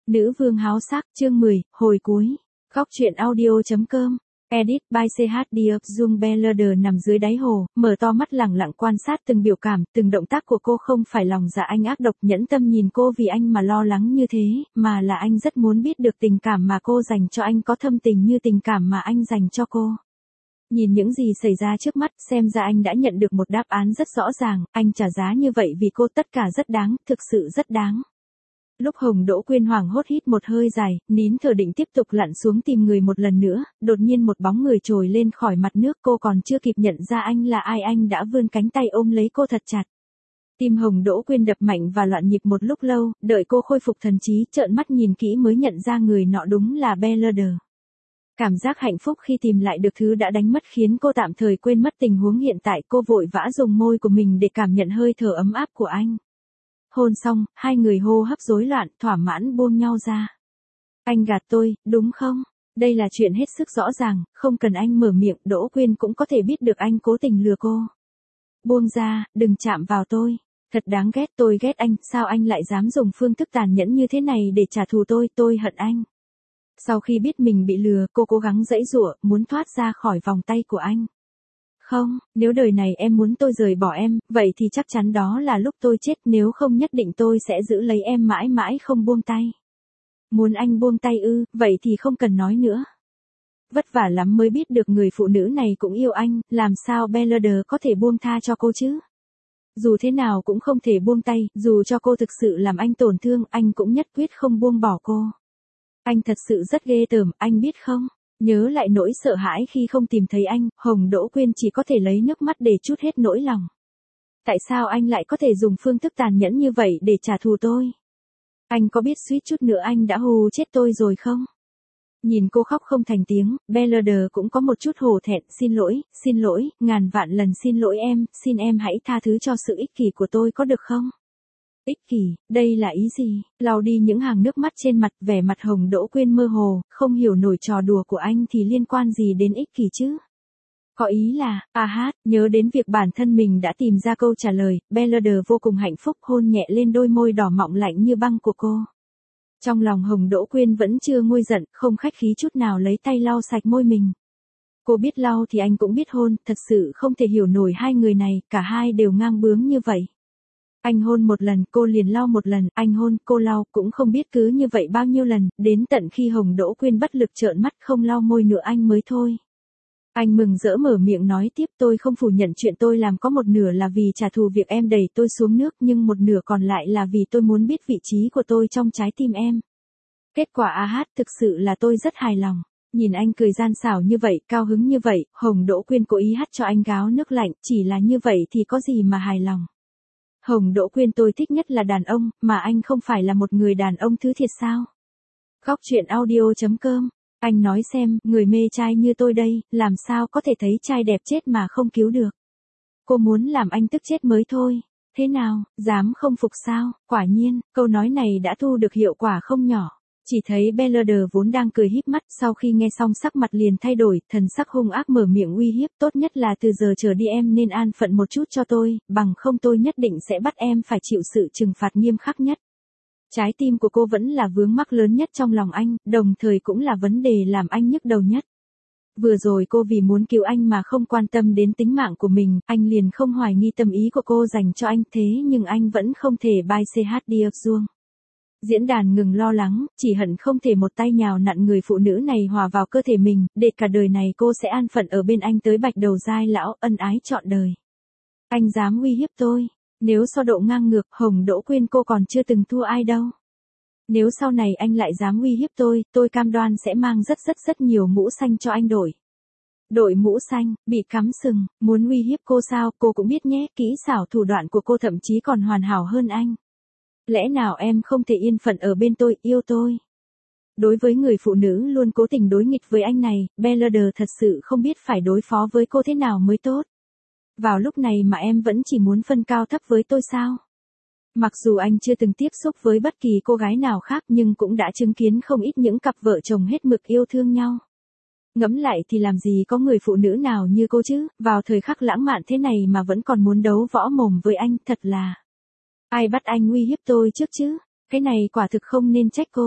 Nữ vương háo sắc, chương 10, hồi cuối. Góc truyện audio.com. Edit by CHD Dung Bellader nằm dưới đáy hồ, mở to mắt lẳng lặng quan sát từng biểu cảm, từng động tác của cô. Không phải lòng dạ anh ác độc nhẫn tâm nhìn cô vì anh mà lo lắng như thế, mà là anh rất muốn biết được tình cảm mà cô dành cho anh có thâm tình như tình cảm mà anh dành cho cô. Nhìn những gì xảy ra trước mắt, xem ra anh đã nhận được một đáp án rất rõ ràng, anh trả giá như vậy vì cô, tất cả rất đáng, thực sự rất đáng. Lúc Hồng Đỗ Quyên hoảng hốt hít một hơi dài, nín thở định tiếp tục lặn xuống tìm người một lần nữa, đột nhiên một bóng người trồi lên khỏi mặt nước. Cô còn chưa kịp nhận ra anh là ai, anh đã vươn cánh tay ôm lấy cô thật chặt. Tim Hồng Đỗ Quyên đập mạnh và loạn nhịp một lúc lâu, đợi cô khôi phục thần trí, trợn mắt nhìn kỹ mới nhận ra người nọ đúng là Bellader. Cảm giác hạnh phúc khi tìm lại được thứ đã đánh mất khiến cô tạm thời quên mất tình huống hiện tại. Cô vội vã dùng môi của mình để cảm nhận hơi thở ấm áp của anh. Hôn xong, hai người hô hấp rối loạn, thỏa mãn buông nhau ra. Anh gạt tôi, đúng không? Đây là chuyện hết sức rõ ràng, không cần anh mở miệng, Đỗ Quyên cũng có thể biết được anh cố tình lừa cô. Buông ra, đừng chạm vào tôi. Thật đáng ghét, tôi ghét anh, sao anh lại dám dùng phương thức tàn nhẫn như thế này để trả thù tôi hận anh. Sau khi biết mình bị lừa, cô cố gắng giãy giụa, muốn thoát ra khỏi vòng tay của anh. Không, nếu đời này em muốn tôi rời bỏ em, vậy thì chắc chắn đó là lúc tôi chết, nếu không nhất định tôi sẽ giữ lấy em mãi mãi không buông tay. Muốn anh buông tay ư, vậy thì không cần nói nữa. Vất vả lắm mới biết được người phụ nữ này cũng yêu anh, làm sao Bellader có thể buông tha cho cô chứ? Dù thế nào cũng không thể buông tay, dù cho cô thực sự làm anh tổn thương, anh cũng nhất quyết không buông bỏ cô. Anh thật sự rất ghê tởm, anh biết không? Nhớ lại nỗi sợ hãi khi không tìm thấy anh, Hồng Đỗ Quyên chỉ có thể lấy nước mắt để trút hết nỗi lòng. Tại sao anh lại có thể dùng phương thức tàn nhẫn như vậy để trả thù tôi? Anh có biết suýt chút nữa anh đã hù chết tôi rồi không? Nhìn cô khóc không thành tiếng, Bellader cũng có một chút hổ thẹn. Xin lỗi, ngàn vạn lần xin lỗi em, xin em hãy tha thứ cho sự ích kỷ của tôi có được không? Ích kỷ, đây là ý gì? Lau đi những hàng nước mắt trên mặt, vẻ mặt Hồng Đỗ Quyên mơ hồ, không hiểu nổi trò đùa của anh thì liên quan gì đến ích kỷ chứ? Có ý là, nhớ đến việc bản thân mình đã tìm ra câu trả lời, Bellader vô cùng hạnh phúc hôn nhẹ lên đôi môi đỏ mọng lạnh như băng của cô. Trong lòng Hồng Đỗ Quyên vẫn chưa nguôi giận, không khách khí chút nào lấy tay lau sạch môi mình. Cô biết lau thì anh cũng biết hôn, thật sự không thể hiểu nổi hai người này, cả hai đều ngang bướng như vậy. Anh hôn một lần, cô liền lau một lần, anh hôn, cô lau, cũng không biết cứ như vậy bao nhiêu lần, đến tận khi Hồng Đỗ Quyên bất lực trợn mắt không lau môi nữa anh mới thôi. Anh mừng rỡ mở miệng nói tiếp, tôi không phủ nhận chuyện tôi làm có một nửa là vì trả thù việc em đẩy tôi xuống nước, nhưng một nửa còn lại là vì tôi muốn biết vị trí của tôi trong trái tim em. Kết quả thực sự là tôi rất hài lòng. Nhìn anh cười gian xảo như vậy, cao hứng như vậy, Hồng Đỗ Quyên cố ý hắt cho anh gáo nước lạnh, chỉ là như vậy thì có gì mà hài lòng. Hồng Đỗ Quyên, tôi thích nhất là đàn ông, mà anh không phải là một người đàn ông thứ thiệt sao? Góc truyện audio.com. Anh nói xem, người mê trai như tôi đây, làm sao có thể thấy trai đẹp chết mà không cứu được? Cô muốn làm anh tức chết mới thôi. Thế nào, dám không phục sao? Quả nhiên, câu nói này đã thu được hiệu quả không nhỏ. Chỉ thấy Bellader vốn đang cười híp mắt, sau khi nghe xong sắc mặt liền thay đổi, thần sắc hung ác mở miệng uy hiếp, tốt nhất là từ giờ trở đi em nên an phận một chút cho tôi, bằng không tôi nhất định sẽ bắt em phải chịu sự trừng phạt nghiêm khắc nhất. Trái tim của cô vẫn là vướng mắc lớn nhất trong lòng anh, đồng thời cũng là vấn đề làm anh nhức đầu nhất. Vừa rồi cô vì muốn cứu anh mà không quan tâm đến tính mạng của mình, anh liền không hoài nghi tâm ý của cô dành cho anh, thế nhưng anh vẫn không thể bye CHD Dung. Diễn đàn ngừng lo lắng, chỉ hận không thể một tay nhào nặn người phụ nữ này hòa vào cơ thể mình, để cả đời này cô sẽ an phận ở bên anh tới bạch đầu giai lão, ân ái trọn đời. Anh dám uy hiếp tôi, nếu so độ ngang ngược, Hồng Đỗ Quyên cô còn chưa từng thua ai đâu. Nếu sau này anh lại dám uy hiếp tôi cam đoan sẽ mang rất nhiều mũ xanh cho anh đổi. Đội mũ xanh, bị cắm sừng, muốn uy hiếp cô sao, cô cũng biết nhé, kỹ xảo thủ đoạn của cô thậm chí còn hoàn hảo hơn anh. Lẽ nào em không thể yên phận ở bên tôi, yêu tôi? Đối với người phụ nữ luôn cố tình đối nghịch với anh này, Bellader thật sự không biết phải đối phó với cô thế nào mới tốt. Vào lúc này mà em vẫn chỉ muốn phân cao thấp với tôi sao? Mặc dù anh chưa từng tiếp xúc với bất kỳ cô gái nào khác nhưng cũng đã chứng kiến không ít những cặp vợ chồng hết mực yêu thương nhau. Ngẫm lại thì làm gì có người phụ nữ nào như cô chứ, vào thời khắc lãng mạn thế này mà vẫn còn muốn đấu võ mồm với anh, thật là. Ai bắt anh uy hiếp tôi trước chứ? Cái này quả thực không nên trách cô.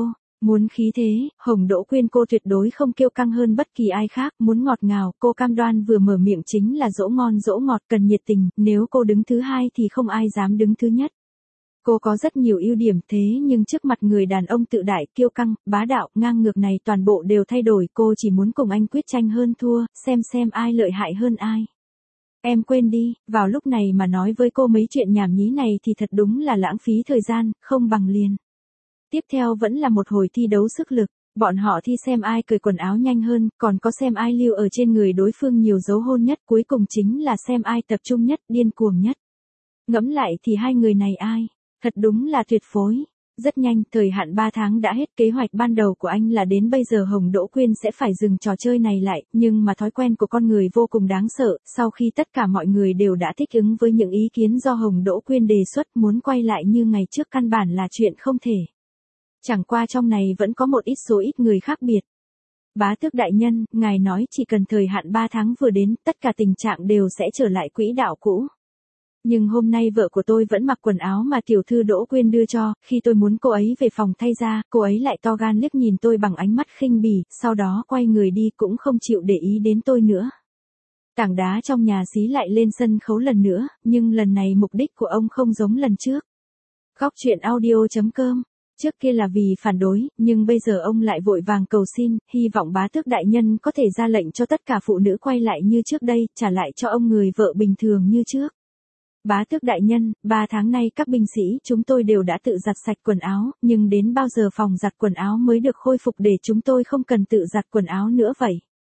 Muốn khí thế, Hồng Đỗ Quyên cô tuyệt đối không kiêu căng hơn bất kỳ ai khác, muốn ngọt ngào, cô cam đoan vừa mở miệng chính là dỗ ngon dỗ ngọt, cần nhiệt tình, nếu cô đứng thứ hai thì không ai dám đứng thứ nhất. Cô có rất nhiều ưu điểm thế nhưng trước mặt người đàn ông tự đại, kiêu căng, bá đạo, ngang ngược này toàn bộ đều thay đổi, cô chỉ muốn cùng anh quyết tranh hơn thua, xem ai lợi hại hơn ai. Em quên đi, vào lúc này mà nói với cô mấy chuyện nhảm nhí này thì thật đúng là lãng phí thời gian, không bằng liền. Tiếp theo vẫn là một hồi thi đấu sức lực, bọn họ thi xem ai cởi quần áo nhanh hơn, còn có xem ai lưu ở trên người đối phương nhiều dấu hôn nhất, cuối cùng chính là xem ai tập trung nhất, điên cuồng nhất. Ngẫm lại thì hai người này ai? Thật đúng là tuyệt phối. Rất nhanh, thời hạn 3 tháng đã hết, kế hoạch ban đầu của anh là đến bây giờ Hồng Đỗ Quyên sẽ phải dừng trò chơi này lại, nhưng mà thói quen của con người vô cùng đáng sợ, sau khi tất cả mọi người đều đã thích ứng với những ý kiến do Hồng Đỗ Quyên đề xuất, muốn quay lại như ngày trước căn bản là chuyện không thể. Chẳng qua trong này vẫn có một số ít người khác biệt. Bá tước đại nhân, ngài nói chỉ cần thời hạn 3 tháng vừa đến, tất cả tình trạng đều sẽ trở lại quỹ đạo cũ. Nhưng hôm nay vợ của tôi vẫn mặc quần áo mà tiểu thư Đỗ Quyên đưa cho, khi tôi muốn cô ấy về phòng thay ra, cô ấy lại to gan liếc nhìn tôi bằng ánh mắt khinh bỉ, sau đó quay người đi cũng không chịu để ý đến tôi nữa. Tảng đá trong nhà xí lại lên sân khấu lần nữa, nhưng lần này mục đích của ông không giống lần trước. Góc truyện audio.com. Trước kia là vì phản đối, nhưng bây giờ ông lại vội vàng cầu xin, hy vọng bá tước đại nhân có thể ra lệnh cho tất cả phụ nữ quay lại như trước đây, trả lại cho ông người vợ bình thường như trước. Bá tước đại nhân, 3 tháng nay các binh sĩ chúng tôi đều đã tự giặt sạch quần áo, nhưng đến bao giờ phòng giặt quần áo mới được khôi phục để chúng tôi không cần tự giặt quần áo nữa vậy?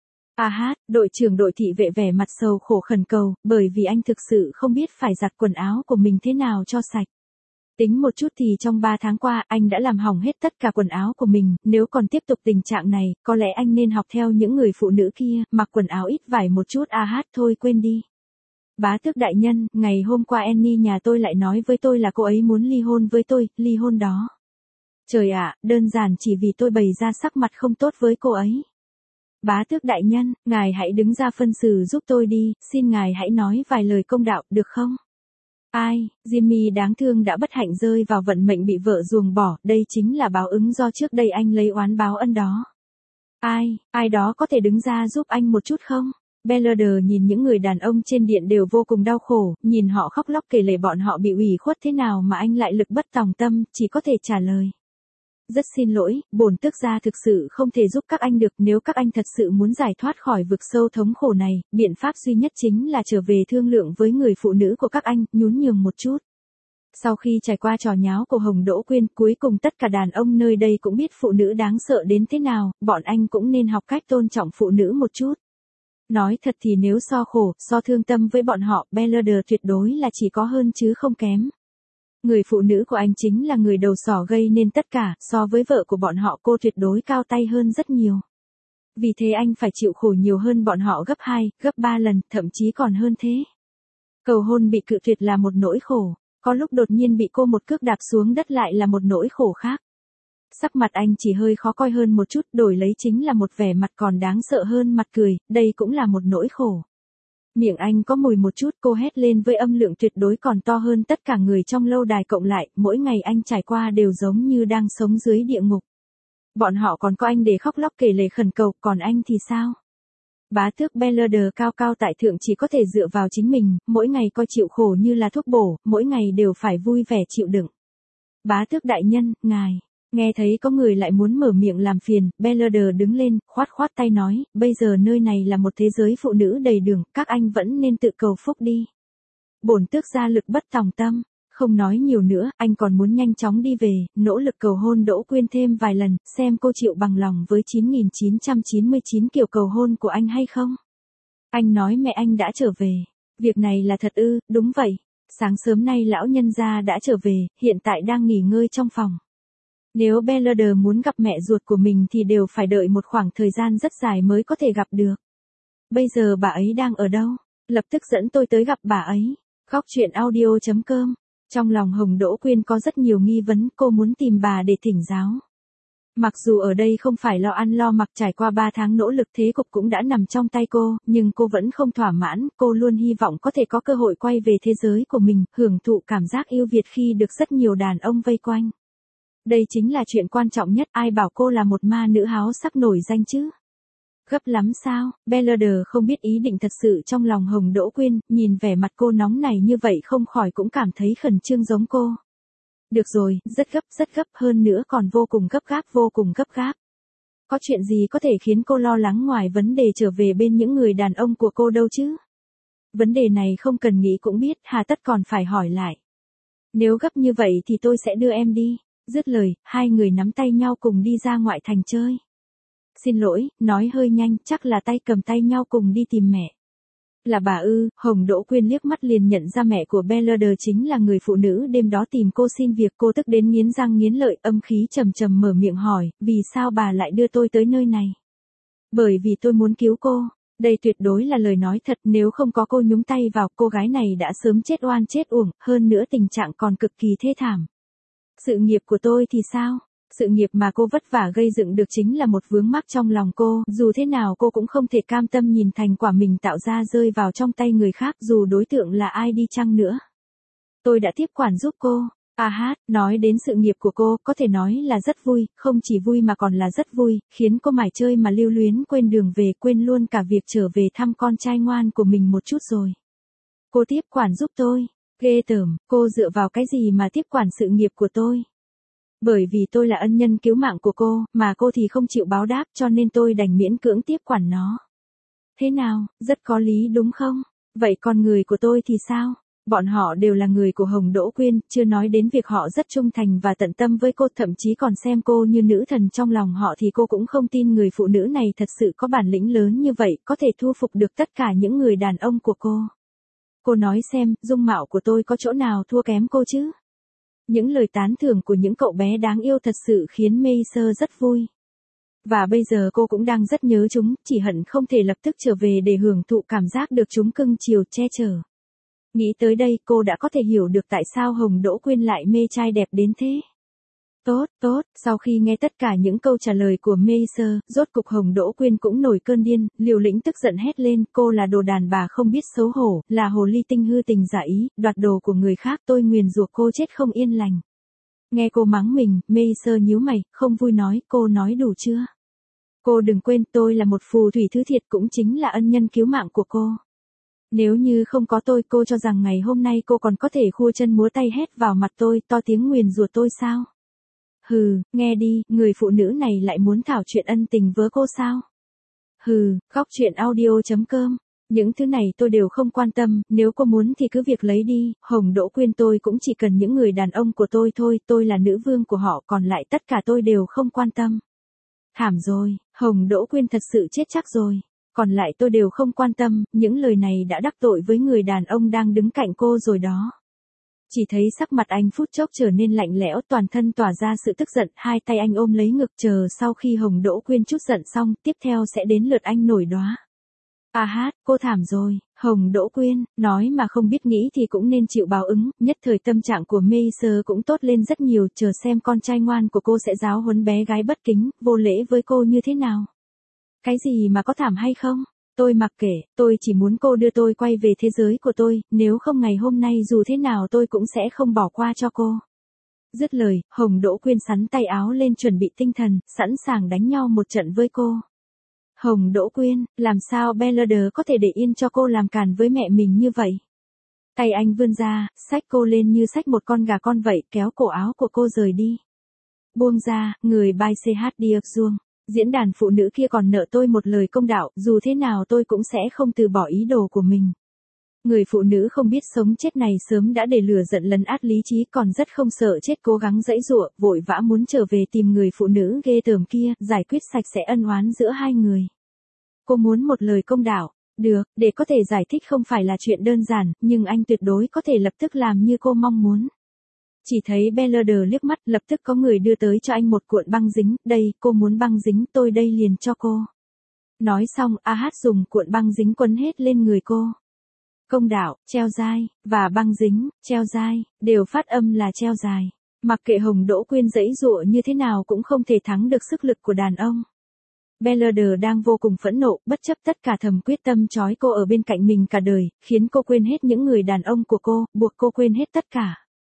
Đội trưởng đội thị vệ vẻ mặt sầu khổ khẩn cầu, bởi vì anh thực sự không biết phải giặt quần áo của mình thế nào cho sạch. Tính một chút thì trong 3 tháng qua anh đã làm hỏng hết tất cả quần áo của mình, nếu còn tiếp tục tình trạng này, có lẽ anh nên học theo những người phụ nữ kia, mặc quần áo ít vải một chút. Thôi quên đi. Bá tước đại nhân, ngày hôm qua Annie nhà tôi lại nói với tôi là cô ấy muốn ly hôn với tôi, ly hôn đó. Trời ạ, đơn giản chỉ vì tôi bày ra sắc mặt không tốt với cô ấy. Bá tước đại nhân, ngài hãy đứng ra phân xử giúp tôi đi, xin ngài hãy nói vài lời công đạo, được không? Jimmy đáng thương đã bất hạnh rơi vào vận mệnh bị vợ ruồng bỏ, đây chính là báo ứng do trước đây anh lấy oán báo ân đó. Ai đó có thể đứng ra giúp anh một chút không? Belleder nhìn những người đàn ông trên điện đều vô cùng đau khổ, nhìn họ khóc lóc kể lể bọn họ bị ủy khuất thế nào mà anh lại lực bất tòng tâm, chỉ có thể trả lời. Rất xin lỗi, bổn tước gia thực sự không thể giúp các anh được, nếu các anh thật sự muốn giải thoát khỏi vực sâu thống khổ này, biện pháp duy nhất chính là trở về thương lượng với người phụ nữ của các anh, nhún nhường một chút. Sau khi trải qua trò nháo của Hồng Đỗ Quyên, cuối cùng tất cả đàn ông nơi đây cũng biết phụ nữ đáng sợ đến thế nào, bọn anh cũng nên học cách tôn trọng phụ nữ một chút. Nói thật thì nếu so khổ, so thương tâm với bọn họ, Belleder tuyệt đối là chỉ có hơn chứ không kém. Người phụ nữ của anh chính là người đầu sỏ gây nên tất cả, so với vợ của bọn họ cô tuyệt đối cao tay hơn rất nhiều. Vì thế anh phải chịu khổ nhiều hơn bọn họ gấp 2, gấp 3 lần, thậm chí còn hơn thế. Cầu hôn bị cự tuyệt là một nỗi khổ, có lúc đột nhiên bị cô một cước đạp xuống đất lại là một nỗi khổ khác. Sắc mặt anh chỉ hơi khó coi hơn một chút, đổi lấy chính là một vẻ mặt còn đáng sợ hơn mặt cười, đây cũng là một nỗi khổ. Miệng anh có mùi một chút, cô hét lên với âm lượng tuyệt đối còn to hơn tất cả người trong lâu đài cộng lại, mỗi ngày anh trải qua đều giống như đang sống dưới địa ngục. Bọn họ còn có anh để khóc lóc kể lể khẩn cầu, còn anh thì sao? Bá tước Belleder cao cao tại thượng chỉ có thể dựa vào chính mình, mỗi ngày coi chịu khổ như là thuốc bổ, mỗi ngày đều phải vui vẻ chịu đựng. Bá tước đại nhân, ngài. Nghe thấy có người lại muốn mở miệng làm phiền, Belleder đứng lên, khoát tay nói, bây giờ nơi này là một thế giới phụ nữ đầy đường, các anh vẫn nên tự cầu phúc đi. Bổn tước gia lực bất tòng tâm, không nói nhiều nữa, anh còn muốn nhanh chóng đi về, nỗ lực cầu hôn Đỗ Quyên thêm vài lần, xem cô chịu bằng lòng với 9.999 kiểu cầu hôn của anh hay không. Anh nói mẹ anh đã trở về. Việc này là thật ư? Đúng vậy. Sáng sớm nay lão nhân gia đã trở về, hiện tại đang nghỉ ngơi trong phòng. Nếu Belleder muốn gặp mẹ ruột của mình thì đều phải đợi một khoảng thời gian rất dài mới có thể gặp được. Bây giờ bà ấy đang ở đâu? Lập tức dẫn tôi tới gặp bà ấy. Góc truyện audio.com. Trong lòng Hồng Đỗ Quyên có rất nhiều nghi vấn, cô muốn tìm bà để thỉnh giáo. Mặc dù ở đây không phải lo ăn lo mặc, trải qua 3 tháng nỗ lực thế cục cũng đã nằm trong tay cô, nhưng cô vẫn không thỏa mãn, cô luôn hy vọng có thể có cơ hội quay về thế giới của mình, hưởng thụ cảm giác yêu Việt khi được rất nhiều đàn ông vây quanh. Đây chính là chuyện quan trọng nhất, ai bảo cô là một ma nữ háo sắc nổi danh chứ. Gấp lắm sao, Bellador không biết ý định thật sự trong lòng Hồng Đỗ Quyên, nhìn vẻ mặt cô nóng này như vậy không khỏi cũng cảm thấy khẩn trương giống cô. Được rồi, rất gấp hơn nữa còn vô cùng gấp gáp. Có chuyện gì có thể khiến cô lo lắng ngoài vấn đề trở về bên những người đàn ông của cô đâu chứ? Vấn đề này không cần nghĩ cũng biết, hà tất còn phải hỏi lại. Nếu gấp như vậy thì tôi sẽ đưa em đi. Dứt lời, hai người nắm tay nhau cùng đi ra ngoại thành chơi. Xin lỗi, nói hơi nhanh, chắc là tay cầm tay nhau cùng đi tìm mẹ. Là bà ư? Hồng Đỗ Quyên liếc mắt liền nhận ra mẹ của Bellador chính là người phụ nữ đêm đó tìm cô xin việc. Cô tức đến nghiến răng nghiến lợi, âm khí trầm trầm mở miệng hỏi, vì sao bà lại đưa tôi tới nơi này? Bởi vì tôi muốn cứu cô. Đây tuyệt đối là lời nói thật, nếu không có cô nhúng tay vào, cô gái này đã sớm chết oan chết uổng, hơn nữa tình trạng còn cực kỳ thê thảm. Sự nghiệp của tôi thì sao? Sự nghiệp mà cô vất vả gây dựng được chính là một vướng mắc trong lòng cô, dù thế nào cô cũng không thể cam tâm nhìn thành quả mình tạo ra rơi vào trong tay người khác, dù đối tượng là ai đi chăng nữa. Tôi đã tiếp quản giúp cô. Nói đến sự nghiệp của cô, có thể nói là rất vui, không chỉ vui mà còn là rất vui, khiến cô mải chơi mà lưu luyến quên đường về, quên luôn cả việc trở về thăm con trai ngoan của mình một chút rồi. Cô tiếp quản giúp tôi. Ghê tởm, cô dựa vào cái gì mà tiếp quản sự nghiệp của tôi? Bởi vì tôi là ân nhân cứu mạng của cô, mà cô thì không chịu báo đáp cho nên tôi đành miễn cưỡng tiếp quản nó. Thế nào, rất có lý đúng không? Vậy còn người của tôi thì sao? Bọn họ đều là người của Hồng Đỗ Quyên, chưa nói đến việc họ rất trung thành và tận tâm với cô, thậm chí còn xem cô như nữ thần trong lòng họ, thì cô cũng không tin người phụ nữ này thật sự có bản lĩnh lớn như vậy, có thể thu phục được tất cả những người đàn ông của cô. Cô nói xem, dung mạo của tôi có chỗ nào thua kém cô chứ? Những lời tán thưởng của những cậu bé đáng yêu thật sự khiến Meiser rất vui. Và bây giờ cô cũng đang rất nhớ chúng, chỉ hận không thể lập tức trở về để hưởng thụ cảm giác được chúng cưng chiều che chở. Nghĩ tới đây cô đã có thể hiểu được tại sao Hồng Đỗ Quyên lại mê trai đẹp đến thế. Tốt, sau khi nghe tất cả những câu trả lời của Meiser, rốt cục Hồng Đỗ Quyên cũng nổi cơn điên, liều lĩnh tức giận hét lên, cô là đồ đàn bà không biết xấu hổ, là hồ ly tinh hư tình giả ý, đoạt đồ của người khác, tôi nguyền rủa cô chết không yên lành. Nghe cô mắng mình, Meiser nhíu mày, không vui nói, cô nói đủ chưa? Cô đừng quên tôi là một phù thủy thứ thiệt, cũng chính là ân nhân cứu mạng của cô. Nếu như không có tôi, cô cho rằng ngày hôm nay cô còn có thể khua chân múa tay hét vào mặt tôi, to tiếng nguyền rủa tôi sao? Hừ, nghe đi, người phụ nữ này lại muốn thảo chuyện ân tình với cô sao? Hừ, góc truyện audio.com. Những thứ này tôi đều không quan tâm, nếu cô muốn thì cứ việc lấy đi, Hồng Đỗ Quyên tôi cũng chỉ cần những người đàn ông của tôi thôi, tôi là nữ vương của họ, còn lại tất cả tôi đều không quan tâm. Thảm rồi, Hồng Đỗ Quyên thật sự chết chắc rồi. Còn lại tôi đều không quan tâm, những lời này đã đắc tội với người đàn ông đang đứng cạnh cô rồi đó. Chỉ thấy sắc mặt anh phút chốc trở nên lạnh lẽo, toàn thân tỏa ra sự tức giận, hai tay anh ôm lấy ngực chờ sau khi Hồng Đỗ Quyên chút giận xong, tiếp theo sẽ đến lượt anh nổi đoá. Cô thảm rồi, Hồng Đỗ Quyên, nói mà không biết nghĩ thì cũng nên chịu báo ứng, nhất thời tâm trạng của Meiser cũng tốt lên rất nhiều, chờ xem con trai ngoan của cô sẽ giáo huấn bé gái bất kính, vô lễ với cô như thế nào. Cái gì mà có thảm hay không? Tôi mặc kệ, tôi chỉ muốn cô đưa tôi quay về thế giới của tôi, nếu không ngày hôm nay dù thế nào tôi cũng sẽ không bỏ qua cho cô. Dứt lời, Hồng Đỗ Quyên sắn tay áo lên chuẩn bị tinh thần, sẵn sàng đánh nhau một trận với cô. Hồng Đỗ Quyên, làm sao Bellador có thể để yên cho cô làm càn với mẹ mình như vậy? Tay anh vươn ra, xách cô lên như xách một con gà con vậy, kéo cổ áo của cô rời đi. Buông ra, người by CH Diệp Dung. Diễn đàn phụ nữ kia còn nợ tôi một lời công đạo, dù thế nào tôi cũng sẽ không từ bỏ ý đồ của mình. Người phụ nữ không biết sống chết này sớm đã để lửa giận lấn át lý trí, còn rất không sợ chết, cố gắng giãy giụa, vội vã muốn trở về tìm người phụ nữ ghê tởm kia, giải quyết sạch sẽ ân oán giữa hai người. Cô muốn một lời công đạo, được, để có thể giải thích không phải là chuyện đơn giản, nhưng anh tuyệt đối có thể lập tức làm như cô mong muốn. Chỉ thấy Bellador liếc mắt, lập tức có người đưa tới cho anh một cuộn băng dính, đây, cô muốn băng dính, tôi đây liền cho cô. Nói xong, dùng cuộn băng dính quấn hết lên người cô. Công đạo, treo dai, và băng dính, treo dai, đều phát âm là treo dài. Mặc kệ Hồng Đỗ Quyên giãy giụa như thế nào cũng không thể thắng được sức lực của đàn ông. Bellador đang vô cùng phẫn nộ, bất chấp tất cả thầm quyết tâm trói cô ở bên cạnh mình cả đời, khiến cô quên hết những người đàn ông của cô, buộc cô quên hết tất cả.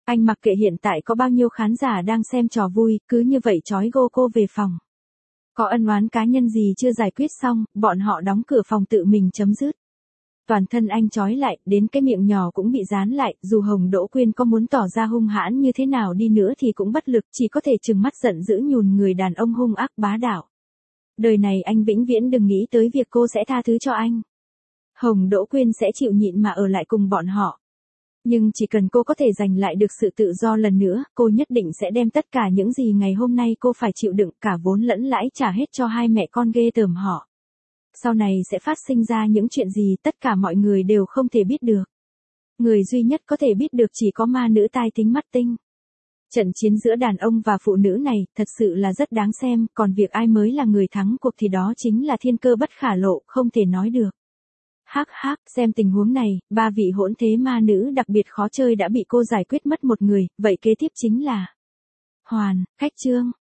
Anh mặc kệ hiện tại có bao nhiêu khán giả đang xem trò vui, cứ như vậy trói cô về phòng. Có ân oán cá nhân gì chưa giải quyết xong, bọn họ đóng cửa phòng tự mình chấm dứt. Toàn thân anh trói lại, đến cái miệng nhỏ cũng bị dán lại, dù Hồng Đỗ Quyên có muốn tỏ ra hung hãn như thế nào đi nữa thì cũng bất lực, chỉ có thể trừng mắt giận dữ nhùn người đàn ông hung ác bá đạo. Đời này anh vĩnh viễn đừng nghĩ tới việc cô sẽ tha thứ cho anh. Hồng Đỗ Quyên sẽ chịu nhịn mà ở lại cùng bọn họ. Nhưng chỉ cần cô có thể giành lại được sự tự do lần nữa, cô nhất định sẽ đem tất cả những gì ngày hôm nay cô phải chịu đựng cả vốn lẫn lãi trả hết cho hai mẹ con ghê tởm họ. Sau này sẽ phát sinh ra những chuyện gì tất cả mọi người đều không thể biết được. Người duy nhất có thể biết được chỉ có ma nữ tai thính mắt tinh. Trận chiến giữa đàn ông và phụ nữ này thật sự là rất đáng xem, còn việc ai mới là người thắng cuộc thì đó chính là thiên cơ bất khả lộ, không thể nói được. Hắc hắc, xem tình huống này, ba vị hỗn thế ma nữ đặc biệt khó chơi đã bị cô giải quyết mất một người, vậy kế tiếp chính là Hoàn, Khách Trương.